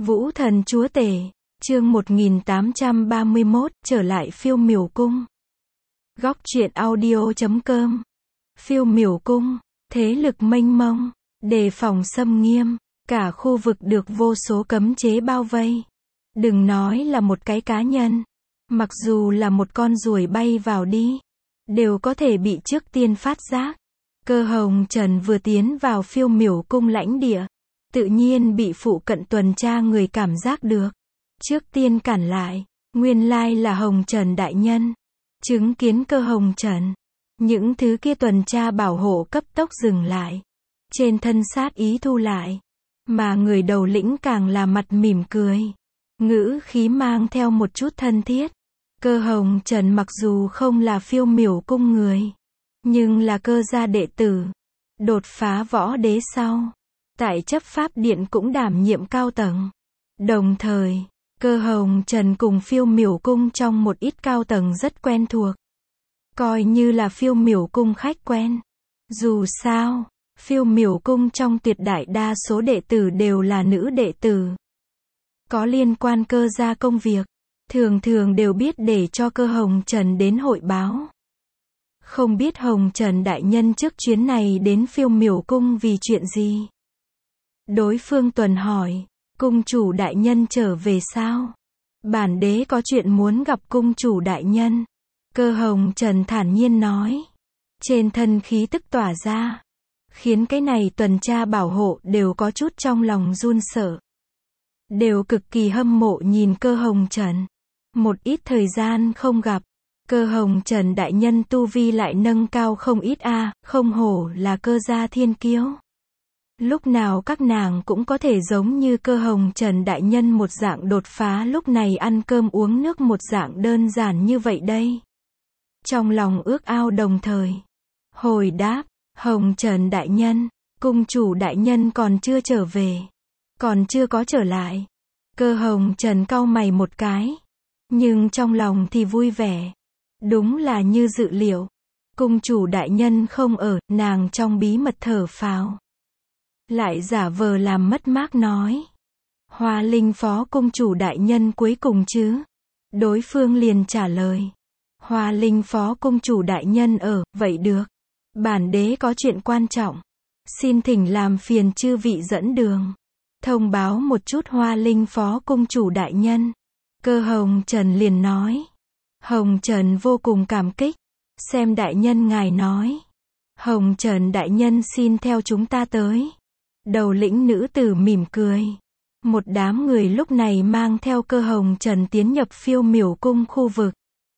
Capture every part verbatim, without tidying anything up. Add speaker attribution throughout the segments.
Speaker 1: Vũ thần chúa tể, chương một nghìn tám trăm ba mươi mốt, trở lại phiêu miểu cung. Góc truyện audio chấm com. Phiêu miểu cung, thế lực mênh mông, đề phòng xâm nghiêm, cả khu vực được vô số cấm chế bao vây. Đừng nói là một cái cá nhân, mặc dù là một con ruồi bay vào đi, đều có thể bị trước tiên phát giác. Cơ Hồng Trần vừa tiến vào phiêu miểu cung lãnh địa, tự nhiên bị phụ cận tuần tra người cảm giác được. Trước tiên cản lại, nguyên lai là Hồng Trần đại nhân. Chứng kiến Cơ Hồng Trần, những thứ kia tuần tra bảo hộ cấp tốc dừng lại. Trên thân sát ý thu lại, mà người đầu lĩnh càng là mặt mỉm cười. Ngữ khí mang theo một chút thân thiết. Cơ Hồng Trần mặc dù không là phiêu miểu cung người, nhưng là Cơ gia đệ tử. Đột phá võ đế sau, tại chấp pháp điện cũng đảm nhiệm cao tầng. Đồng thời, Cơ Hồng Trần cùng phiêu miểu cung trong một ít cao tầng rất quen thuộc. Coi như là phiêu miểu cung khách quen. Dù sao, phiêu miểu cung trong tuyệt đại đa số đệ tử đều là nữ đệ tử. Có liên quan Cơ gia công việc, thường thường đều biết để cho Cơ Hồng Trần đến hội báo. Không biết Hồng Trần đại nhân trước chuyến này đến phiêu miểu cung vì chuyện gì? Đối phương tuần hỏi, cung chủ đại nhân trở về sao? Bản đế có chuyện muốn gặp cung chủ đại nhân. Cơ Hồng Trần thản nhiên nói. Trên thân khí tức tỏa ra, khiến cái này tuần tra bảo hộ đều có chút trong lòng run sợ. Đều cực kỳ hâm mộ nhìn Cơ Hồng Trần. Một ít thời gian không gặp, Cơ Hồng Trần đại nhân tu vi lại nâng cao không ít a, à, không hổ là Cơ gia thiên kiêu. Lúc nào các nàng cũng có thể giống như Cơ Hồng Trần đại nhân một dạng đột phá, lúc này ăn cơm uống nước một dạng đơn giản như vậy đây. Trong lòng ước ao đồng thời. Hồi đáp, Hồng Trần đại nhân, cung chủ đại nhân còn chưa trở về. Còn chưa có trở lại. Cơ Hồng Trần cau mày một cái. Nhưng trong lòng thì vui vẻ. Đúng là như dự liệu. Cung chủ đại nhân không ở, nàng trong bí mật thở phào. Lại giả vờ làm mất mát nói. Hoa Linh phó cung chủ đại nhân cuối cùng chứ? Đối phương liền trả lời. Hoa Linh phó cung chủ đại nhân ở, vậy được. Bản đế có chuyện quan trọng. Xin thỉnh làm phiền chư vị dẫn đường. Thông báo một chút Hoa Linh phó cung chủ đại nhân. Cơ Hồng Trần liền nói. Hồng Trần vô cùng cảm kích. Xem đại nhân ngài nói. Hồng Trần đại nhân xin theo chúng ta tới. Đầu lĩnh nữ tử mỉm cười. Một đám người lúc này mang theo Cơ Hồng Trần tiến nhập phiêu miểu cung khu vực.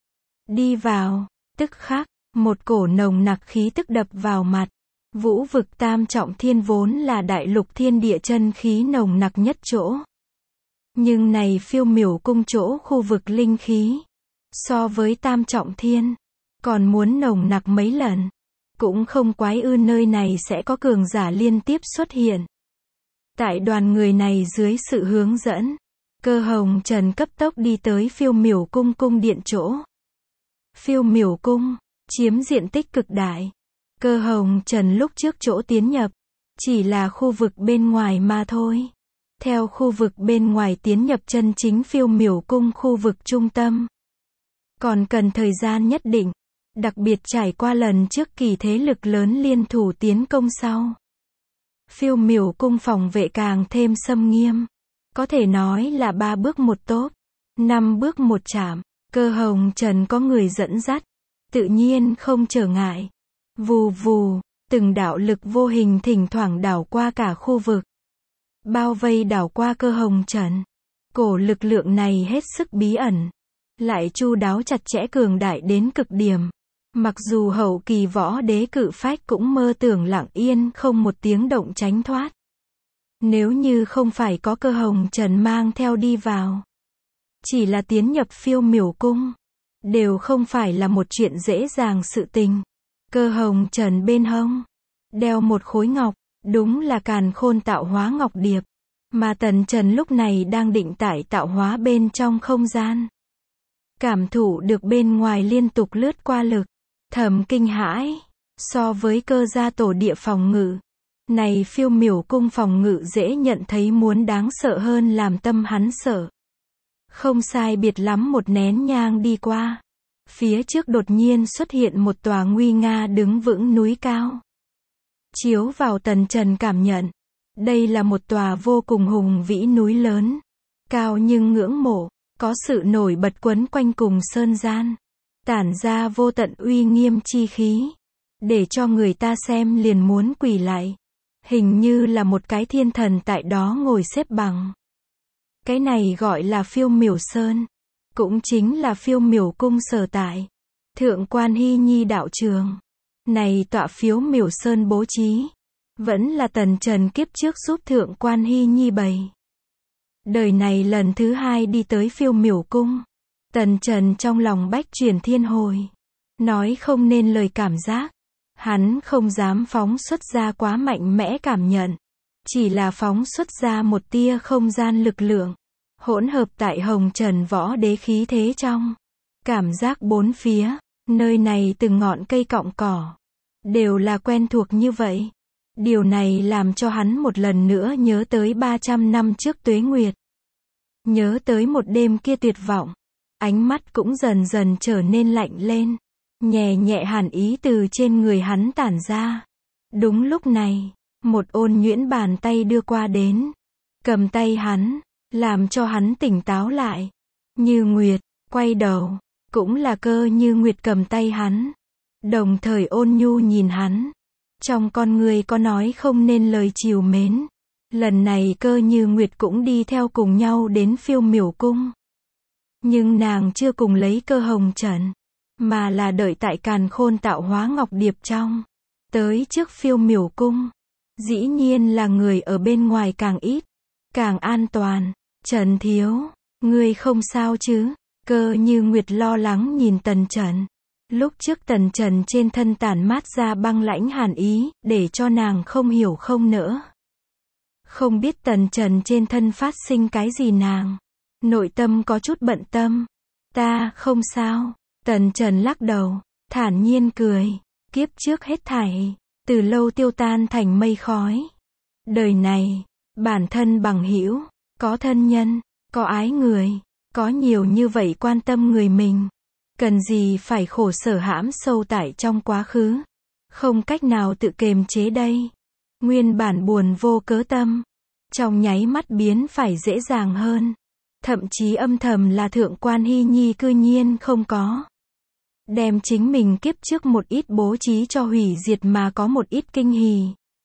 Speaker 1: Đi vào, tức khắc, một cổ nồng nặc khí tức đập vào mặt. Vũ vực tam trọng thiên vốn là đại lục thiên địa chân khí nồng nặc nhất chỗ. Nhưng này phiêu miểu cung chỗ khu vực linh khí, so với tam trọng thiên, còn muốn nồng nặc mấy lần. Cũng không quái ư nơi này sẽ có cường giả liên tiếp xuất hiện. Tại đoàn người này dưới sự hướng dẫn, Cơ Hồng Trần cấp tốc đi tới phiêu miểu cung cung điện chỗ. Phiêu miểu cung, chiếm diện tích cực đại. Cơ Hồng Trần lúc trước chỗ tiến nhập, chỉ là khu vực bên ngoài mà thôi. Theo khu vực bên ngoài tiến nhập chân chính phiêu miểu cung khu vực trung tâm. Còn cần thời gian nhất định, đặc biệt trải qua lần trước kỳ thế lực lớn liên thủ tiến công sau. Phiêu miểu cung phòng vệ càng thêm xâm nghiêm. Có thể nói là ba bước một tốp, năm bước một chạm. Cơ Hồng Trần có người dẫn dắt, tự nhiên không trở ngại. Vù vù, từng đạo lực vô hình thỉnh thoảng đảo qua cả khu vực. Bao vây đảo qua Cơ Hồng Trần. Cổ lực lượng này hết sức bí ẩn. Lại chu đáo chặt chẽ cường đại đến cực điểm. Mặc dù hậu kỳ võ đế cự phách cũng mơ tưởng lặng yên không một tiếng động tránh thoát. Nếu như không phải có Cơ Hồng Trần mang theo đi vào. Chỉ là tiến nhập phiêu miểu cung. Đều không phải là một chuyện dễ dàng sự tình. Cơ Hồng Trần bên hông. Đeo một khối ngọc. Đúng là càn khôn tạo hóa ngọc điệp. Mà Tần Trần lúc này đang định tải tạo hóa bên trong không gian. Cảm thụ được bên ngoài liên tục lướt qua lực. Thầm kinh hãi. So với Cơ gia tổ địa phòng ngự. Này phiêu miểu cung phòng ngự dễ nhận thấy muốn đáng sợ hơn làm tâm hắn sợ. Không sai biệt lắm một nén nhang đi qua. Phía trước đột nhiên xuất hiện một tòa nguy nga đứng vững núi cao. Chiếu vào Tần Trần cảm nhận. Đây là một tòa vô cùng hùng vĩ núi lớn. Cao nhưng ngưỡng mộ. Có sự nổi bật quấn quanh cùng sơn gian. Tản ra vô tận uy nghiêm chi khí. Để cho người ta xem liền muốn quỳ lại. Hình như là một cái thiên thần tại đó ngồi xếp bằng. Cái này gọi là phiêu miểu sơn. Cũng chính là phiêu miểu cung sở tại. Thượng Quan Hy Nhi đạo trường. Này tọa phiêu miểu sơn bố trí. Vẫn là Tần Trần kiếp trước giúp Thượng Quan Hy Nhi bày. Đời này lần thứ hai đi tới phiêu miểu cung. Tần Trần trong lòng bách chuyển thiên hồi. Nói không nên lời cảm giác. Hắn không dám phóng xuất ra quá mạnh mẽ cảm nhận. Chỉ là phóng xuất ra một tia không gian lực lượng. Hỗn hợp tại hồng trần võ đế khí thế trong. Cảm giác bốn phía. Nơi này từng ngọn cây cọng cỏ. Đều là quen thuộc như vậy. Điều này làm cho hắn một lần nữa nhớ tới ba trăm năm trước tuế nguyệt. Nhớ tới một đêm kia tuyệt vọng. Ánh mắt cũng dần dần trở nên lạnh lên. Nhẹ nhẹ hàn ý từ trên người hắn tản ra. Đúng lúc này, một ôn nhuyễn bàn tay đưa qua đến. Cầm tay hắn, làm cho hắn tỉnh táo lại. Như Nguyệt, quay đầu, cũng là Cơ Như Nguyệt cầm tay hắn. Đồng thời ôn nhu nhìn hắn. Trong con người có nói không nên lời trìu mến. Lần này Cơ Như Nguyệt cũng đi theo cùng nhau đến phiêu miểu cung. Nhưng nàng chưa cùng lấy Cơ Hồng Trần. Mà là đợi tại Càn Khôn tạo hóa ngọc điệp trong. Tới trước phiêu miểu cung. Dĩ nhiên là người ở bên ngoài càng ít. Càng an toàn. Trần thiếu. Ngươi không sao chứ? Cơ Như Nguyệt lo lắng nhìn Tần Trần. Lúc trước Tần Trần trên thân tản mát ra băng lãnh hàn ý. Để cho nàng không hiểu không nỡ. Không biết Tần Trần trên thân phát sinh cái gì nàng. Nội tâm có chút bận tâm. Ta không sao. Tần Trần lắc đầu, thản nhiên cười, kiếp trước hết thảy, từ lâu tiêu tan thành mây khói. Đời này, bản thân bằng hữu, có thân nhân, có ái người, có nhiều như vậy quan tâm người mình. Cần gì phải khổ sở hãm sâu tại trong quá khứ. Không cách nào tự kiềm chế đây. Nguyên bản buồn vô cớ tâm. Trong nháy mắt biến phải dễ dàng hơn. Thậm chí âm thầm là Thượng Quan Hy Nhi cư nhiên không có. Đem chính mình kiếp trước một ít bố trí cho hủy diệt mà có một ít kinh hỉ.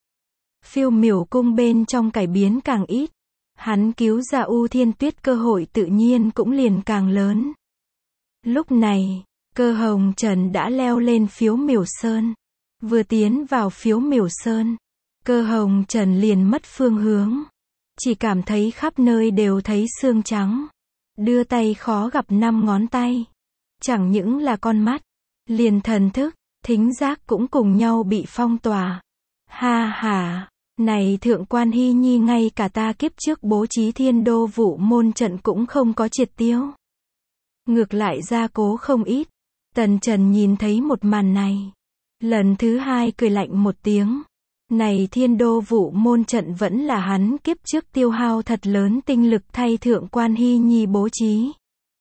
Speaker 1: Phiêu miểu cung bên trong cải biến càng ít. Hắn cứu ra U Thiên Tuyết cơ hội tự nhiên cũng liền càng lớn. Lúc này, Cơ Hồng Trần đã leo lên phiếu miểu sơn. Vừa tiến vào phiếu miểu sơn, Cơ Hồng Trần liền mất phương hướng. Chỉ cảm thấy khắp nơi đều thấy xương trắng. Đưa tay khó gặp năm ngón tay. Chẳng những là con mắt, liền thần thức, thính giác cũng cùng nhau bị phong tỏa. Ha ha, này Thượng Quan Hy Nhi ngay cả ta kiếp trước bố trí thiên đô vụ môn trận cũng không có triệt tiêu. Ngược lại gia cố không ít. Tần Trần nhìn thấy một màn này. Lần thứ hai cười lạnh một tiếng. Này thiên đô vụ môn trận vẫn là hắn kiếp trước tiêu hao thật lớn tinh lực thay Thượng Quan Hy Nhi bố trí.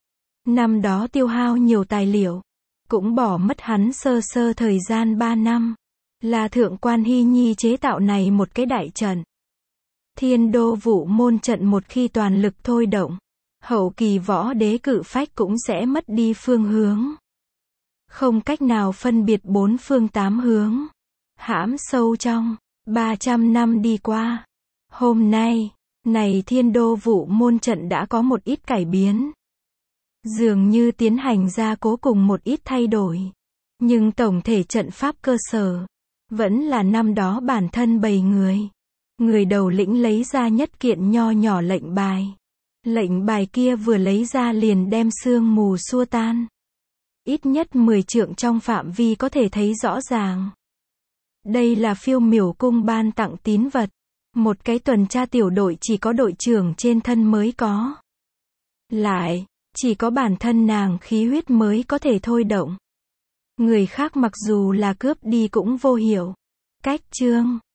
Speaker 1: Năm đó tiêu hao nhiều tài liệu. Cũng bỏ mất hắn sơ sơ thời gian ba năm. Là Thượng Quan Hy Nhi chế tạo này một cái đại trận. Thiên đô vụ môn trận một khi toàn lực thôi động. Hậu kỳ võ đế cự phách cũng sẽ mất đi phương hướng. Không cách nào phân biệt bốn phương tám hướng. Hãm sâu trong. ba trăm năm đi qua. Hôm nay, này thiên đô vụ môn trận đã có một ít cải biến. Dường như tiến hành ra cố cùng một ít thay đổi. Nhưng tổng thể trận pháp cơ sở. Vẫn là năm đó bản thân bầy người. Người đầu lĩnh lấy ra nhất kiện nho nhỏ lệnh bài. Lệnh bài kia vừa lấy ra liền đem sương mù xua tan. Ít nhất mười trượng trong phạm vi có thể thấy rõ ràng. Đây là phiêu miểu cung ban tặng tín vật. Một cái tuần tra tiểu đội chỉ có đội trưởng trên thân mới có. Lại, chỉ có bản thân nàng khí huyết mới có thể thôi động. Người khác mặc dù là cướp đi cũng vô hiệu. Cách chương